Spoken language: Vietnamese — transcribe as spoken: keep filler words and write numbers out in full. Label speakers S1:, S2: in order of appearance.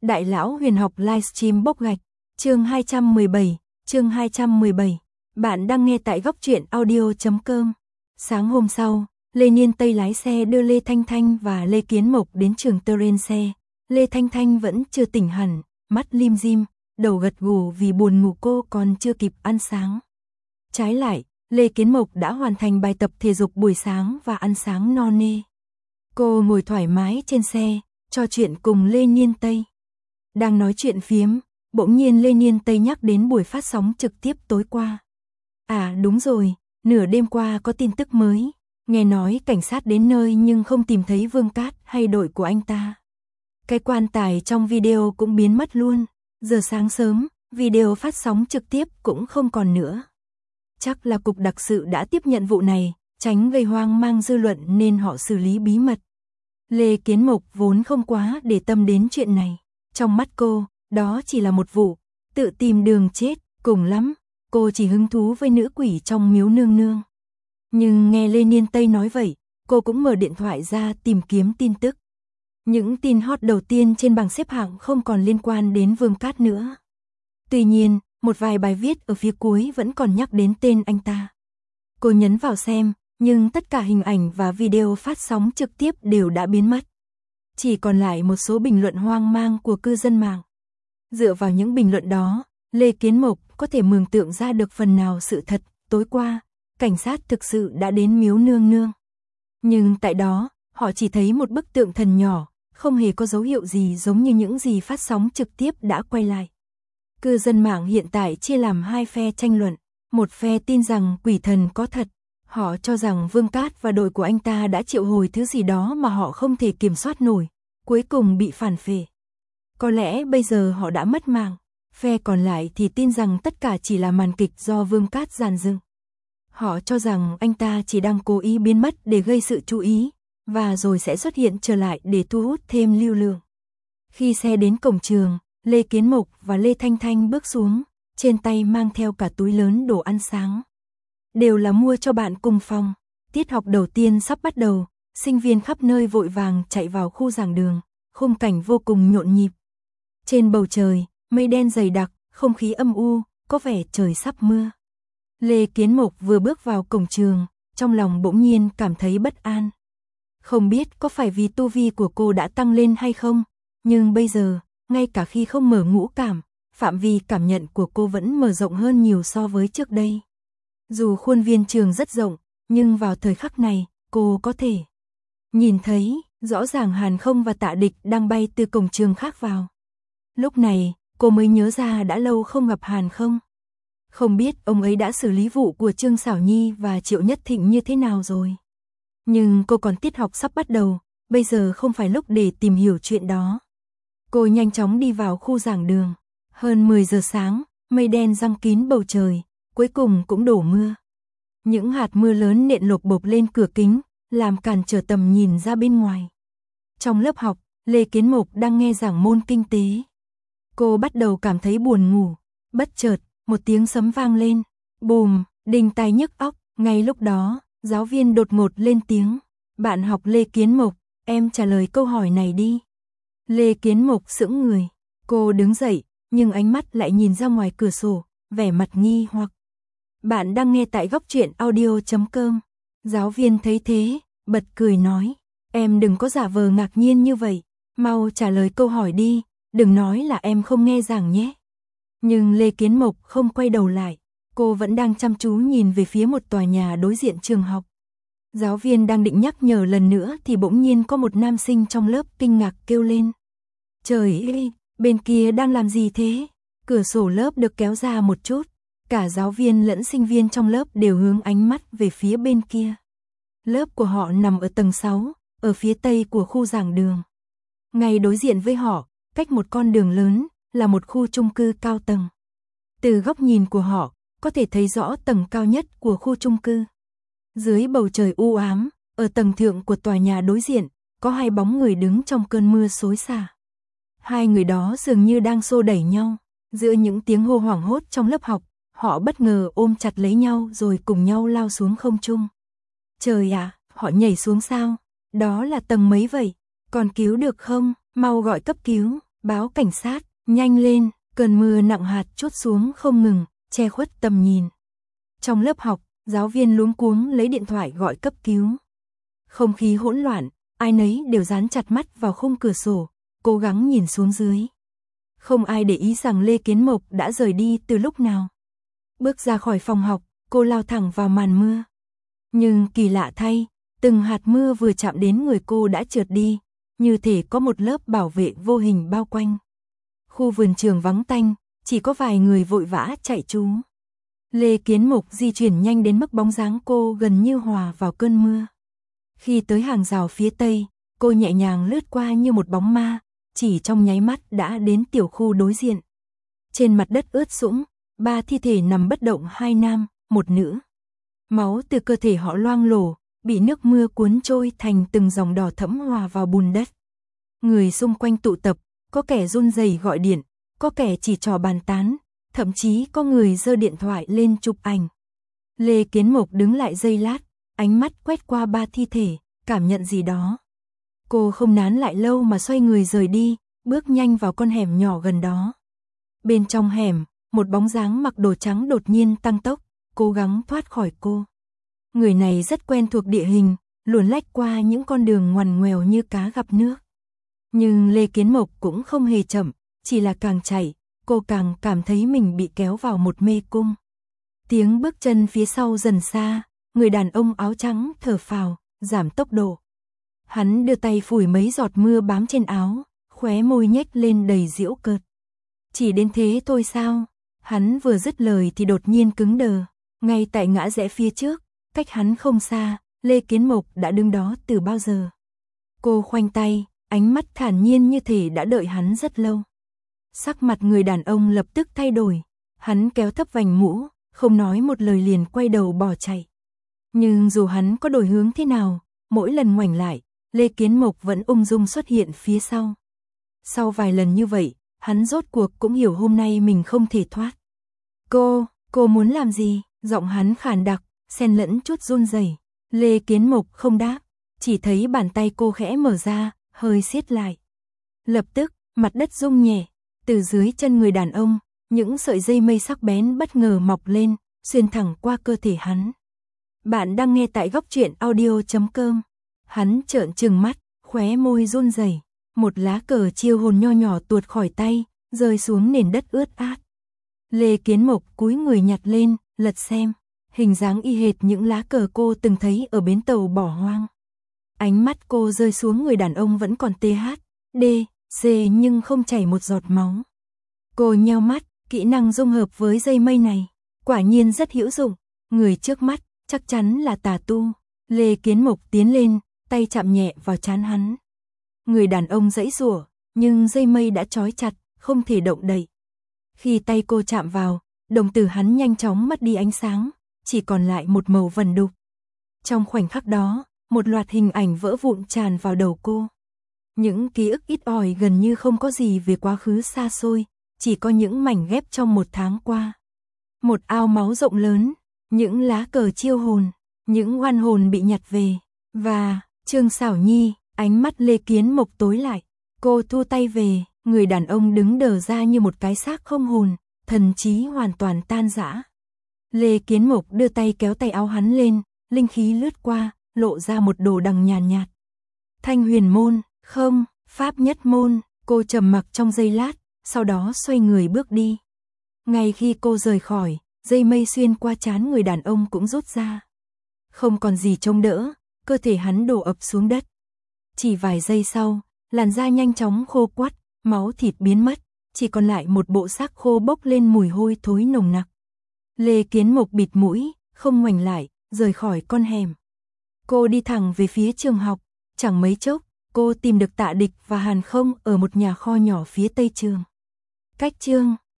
S1: Đại lão huyền học livestream bốc gạch, chương hai trăm mười bảy, chương hai trăm mười bảy. Bạn đang nghe tại góc truyện audio chấm com. Sáng hôm sau, Lê Niên Tây lái xe đưa Lê Thanh Thanh và Lê Kiến Mộc đến trường terrain xe. Lê Thanh Thanh vẫn chưa tỉnh hẳn, mắt lim dim, đầu gật gù vì buồn ngủ, cô còn chưa kịp ăn sáng. Trái lại, Lê Kiến Mộc đã hoàn thành bài tập thể dục buổi sáng và ăn sáng no nê. Cô ngồi thoải mái trên xe, trò chuyện cùng Lê Niên Tây. Đang nói chuyện phiếm, bỗng nhiên Lê Niên Tây nhắc đến buổi phát sóng trực tiếp tối qua. À đúng rồi, nửa đêm qua có tin tức mới, nghe nói cảnh sát đến nơi nhưng không tìm thấy Vương Cát hay đội của anh ta. Cái quan tài trong video cũng biến mất luôn, giờ sáng sớm, video phát sóng trực tiếp cũng không còn nữa. Chắc là cục đặc sự đã tiếp nhận vụ này, tránh gây hoang mang dư luận nên họ xử lý bí mật. Lê Kiến Mộc vốn không quá để tâm đến chuyện này. Trong mắt cô, đó chỉ là một vụ, tự tìm đường chết, cùng lắm, cô chỉ hứng thú với nữ quỷ trong miếu nương nương. Nhưng nghe Lê Niên Tây nói vậy, cô cũng mở điện thoại ra tìm kiếm tin tức. Những tin hot đầu tiên trên bảng xếp hạng không còn liên quan đến Vương Cát nữa. Tuy nhiên, một vài bài viết ở phía cuối vẫn còn nhắc đến tên anh ta. Cô nhấn vào xem, nhưng tất cả hình ảnh và video phát sóng trực tiếp đều đã biến mất. Chỉ còn lại một số bình luận hoang mang của cư dân mạng. Dựa vào những bình luận đó, Lê Kiến Mộc có thể mường tượng ra được phần nào sự thật. Tối qua, cảnh sát thực sự đã đến miếu nương nương. Nhưng tại đó, họ chỉ thấy một bức tượng thần nhỏ, không hề có dấu hiệu gì giống như những gì phát sóng trực tiếp đã quay lại. Cư dân mạng hiện tại chia làm hai phe tranh luận. Một phe tin rằng quỷ thần có thật. Họ cho rằng Vương Cát và đội của anh ta đã triệu hồi thứ gì đó mà họ không thể kiểm soát nổi, cuối cùng bị phản phệ. Có lẽ bây giờ họ đã mất mạng. Phe còn lại thì tin rằng tất cả chỉ là màn kịch do Vương Cát dàn dựng. Họ cho rằng anh ta chỉ đang cố ý biến mất để gây sự chú ý, và rồi sẽ xuất hiện trở lại để thu hút thêm lưu lượng. Khi xe đến cổng trường, Lê Kiến Mộc và Lê Thanh Thanh bước xuống, trên tay mang theo cả túi lớn đồ ăn sáng. Đều là mua cho bạn cùng phòng. Tiết học đầu tiên sắp bắt đầu, sinh viên khắp nơi vội vàng chạy vào khu giảng đường, khung cảnh vô cùng nhộn nhịp. Trên bầu trời, mây đen dày đặc, không khí âm u, có vẻ trời sắp mưa. Lê Kiến Mộc vừa bước vào cổng trường, trong lòng bỗng nhiên cảm thấy bất an. Không biết có phải vì tu vi của cô đã tăng lên hay không, nhưng bây giờ, ngay cả khi không mở ngũ cảm, phạm vi cảm nhận của cô vẫn mở rộng hơn nhiều so với trước đây. Dù khuôn viên trường rất rộng, nhưng vào thời khắc này, cô có thể nhìn thấy, rõ ràng Hàn Không và Tạ Địch đang bay từ cổng trường khác vào. Lúc này, cô mới nhớ ra đã lâu không gặp Hàn Không. Không biết ông ấy đã xử lý vụ của Trương Xảo Nhi và Triệu Nhất Thịnh như thế nào rồi. Nhưng cô còn tiết học sắp bắt đầu, bây giờ không phải lúc để tìm hiểu chuyện đó. Cô nhanh chóng đi vào khu giảng đường. Hơn mười giờ sáng, mây đen giăng kín bầu trời, cuối cùng cũng đổ mưa. Những hạt mưa lớn nện lộp bộp lên cửa kính, làm cản trở tầm nhìn ra bên ngoài. Trong lớp học, Lê Kiến Mộc đang nghe giảng môn kinh tế. Cô bắt đầu cảm thấy buồn ngủ. Bất chợt, một tiếng sấm vang lên. Bùm, đinh tai nhức óc. Ngay lúc đó, giáo viên đột ngột lên tiếng. Bạn học Lê Kiến Mộc, em trả lời câu hỏi này đi. Lê Kiến Mộc sững người. Cô đứng dậy, nhưng ánh mắt lại nhìn ra ngoài cửa sổ, vẻ mặt nghi hoặc. Bạn đang nghe tại góc truyện audio chấm com. Giáo viên thấy thế, bật cười nói. Em đừng có giả vờ ngạc nhiên như vậy. Mau trả lời câu hỏi đi, đừng nói là em không nghe giảng nhé. Nhưng Lê Kiến Mộc không quay đầu lại. Cô vẫn đang chăm chú nhìn về phía một tòa nhà đối diện trường học. Giáo viên đang định nhắc nhở lần nữa thì bỗng nhiên có một nam sinh trong lớp kinh ngạc kêu lên. Trời ơi, bên kia đang làm gì thế? Cửa sổ lớp được kéo ra một chút. Cả giáo viên lẫn sinh viên trong lớp đều hướng ánh mắt về phía bên kia. Lớp của họ nằm ở tầng sáu, ở phía tây của khu giảng đường. Ngay đối diện với họ, cách một con đường lớn, là một khu chung cư cao tầng. Từ góc nhìn của họ, có thể thấy rõ tầng cao nhất của khu chung cư. Dưới bầu trời u ám, ở tầng thượng của tòa nhà đối diện, có hai bóng người đứng trong cơn mưa xối xả. Hai người đó dường như đang xô đẩy nhau. Giữa những tiếng hô hoảng hốt trong lớp học, họ bất ngờ ôm chặt lấy nhau rồi cùng nhau lao xuống không trung. Trời ạ, à, họ nhảy xuống sao? Đó là tầng mấy vậy? Còn cứu được không? Mau gọi cấp cứu. Báo cảnh sát, nhanh lên, cơn mưa nặng hạt trút xuống không ngừng, che khuất tầm nhìn. Trong lớp học, giáo viên luống cuống lấy điện thoại gọi cấp cứu. Không khí hỗn loạn, ai nấy đều dán chặt mắt vào khung cửa sổ, cố gắng nhìn xuống dưới. Không ai để ý rằng Lê Kiến Mộc đã rời đi từ lúc nào. Bước ra khỏi phòng học, cô lao thẳng vào màn mưa. Nhưng kỳ lạ thay, từng hạt mưa vừa chạm đến người cô đã trượt đi, như thể có một lớp bảo vệ vô hình bao quanh. Khu vườn trường vắng tanh, chỉ có vài người vội vã chạy trú. Lê Kiến Mộc di chuyển nhanh đến mức bóng dáng cô gần như hòa vào cơn mưa. Khi tới hàng rào phía tây, cô nhẹ nhàng lướt qua như một bóng ma, chỉ trong nháy mắt đã đến tiểu khu đối diện. Trên mặt đất ướt sũng, ba thi thể nằm bất động, hai nam, một nữ. Máu từ cơ thể họ loang lổ, bị nước mưa cuốn trôi thành từng dòng đỏ thẫm hòa vào bùn đất. Người xung quanh tụ tập, có kẻ run rẩy gọi điện, có kẻ chỉ trò bàn tán, thậm chí có người giơ điện thoại lên chụp ảnh. Lê Kiến Mộc đứng lại giây lát, ánh mắt quét qua ba thi thể, cảm nhận gì đó. Cô không nán lại lâu mà xoay người rời đi, bước nhanh vào con hẻm nhỏ gần đó. Bên trong hẻm, một bóng dáng mặc đồ trắng đột nhiên tăng tốc, cố gắng thoát khỏi cô. Người này rất quen thuộc địa hình, luồn lách qua những con đường ngoằn ngoèo như cá gặp nước. Nhưng Lê Kiến Mộc cũng không hề chậm, chỉ là càng chạy, cô càng cảm thấy mình bị kéo vào một mê cung. Tiếng bước chân phía sau dần xa, người đàn ông áo trắng thở phào, giảm tốc độ. Hắn đưa tay phủi mấy giọt mưa bám trên áo, khóe môi nhếch lên đầy giễu cợt. Chỉ đến thế thôi sao? Hắn vừa dứt lời thì đột nhiên cứng đờ, ngay tại ngã rẽ phía trước, cách hắn không xa, Lê Kiến Mộc đã đứng đó từ bao giờ. Cô khoanh tay, ánh mắt thản nhiên như thể đã đợi hắn rất lâu. Sắc mặt người đàn ông lập tức thay đổi, hắn kéo thấp vành mũ, không nói một lời liền quay đầu bỏ chạy. Nhưng dù hắn có đổi hướng thế nào, mỗi lần ngoảnh lại, Lê Kiến Mộc vẫn ung dung xuất hiện phía sau. Sau vài lần như vậy, hắn rốt cuộc cũng hiểu hôm nay mình không thể thoát. Cô, cô muốn làm gì? Giọng hắn khàn đặc, xen lẫn chút run rẩy. Lê Kiến Mộc không đáp, chỉ thấy bàn tay cô khẽ mở ra, hơi siết lại. Lập tức, mặt đất rung nhẹ, từ dưới chân người đàn ông, những sợi dây mây sắc bén bất ngờ mọc lên, xuyên thẳng qua cơ thể hắn. Bạn đang nghe tại góc truyện audio chấm com. Hắn trợn trừng mắt, khóe môi run rẩy, một lá cờ chiêu hồn nho nhỏ tuột khỏi tay, rơi xuống nền đất ướt át. Lê Kiến Mộc cúi người nhặt lên, lật xem, hình dáng y hệt những lá cờ cô từng thấy ở bến tàu bỏ hoang. Ánh mắt cô rơi xuống người đàn ông vẫn còn tê hát, đê, xê nhưng không chảy một giọt máu. Cô nheo mắt, kỹ năng dung hợp với dây mây này, quả nhiên rất hữu dụng, người trước mắt chắc chắn là tà tu. Lê Kiến Mộc tiến lên, tay chạm nhẹ vào trán hắn. Người đàn ông giãy giụa, nhưng dây mây đã trói chặt, không thể động đậy. Khi tay cô chạm vào, đồng tử hắn nhanh chóng mất đi ánh sáng, chỉ còn lại một màu vằn đục. Trong khoảnh khắc đó, một loạt hình ảnh vỡ vụn tràn vào đầu cô. Những ký ức ít ỏi gần như không có gì về quá khứ xa xôi, chỉ có những mảnh ghép trong một tháng qua. Một ao máu rộng lớn, những lá cờ chiêu hồn, những oan hồn bị nhặt về, và Trương Xảo Nhi. Ánh mắt Lê Kiến Mộc tối lại, cô thu tay về, người đàn ông đứng đờ ra như một cái xác không hồn, thần trí hoàn toàn tan rã. Lê Kiến Mộc đưa tay kéo tay áo hắn lên, linh khí lướt qua, lộ ra một đồ đằng nhàn nhạt, nhạt. Thanh huyền môn, không, pháp nhất môn. Cô trầm mặc trong giây lát, sau đó xoay người bước đi. Ngay khi cô rời khỏi, dây mây xuyên qua trán người đàn ông cũng rút ra. Không còn gì chống đỡ, cơ thể hắn đổ ập xuống đất. Chỉ vài giây sau, làn da nhanh chóng khô quắt, máu thịt biến mất, chỉ còn lại một bộ xác khô bốc lên mùi hôi thối nồng nặc. Lê Kiến Mộc bịt mũi, không ngoảnh lại, rời khỏi con hẻm. Cô đi thẳng về phía trường học, chẳng mấy chốc, cô tìm được Tạ Địch và Hàn Không ở một nhà kho nhỏ phía tây trường. Cách trường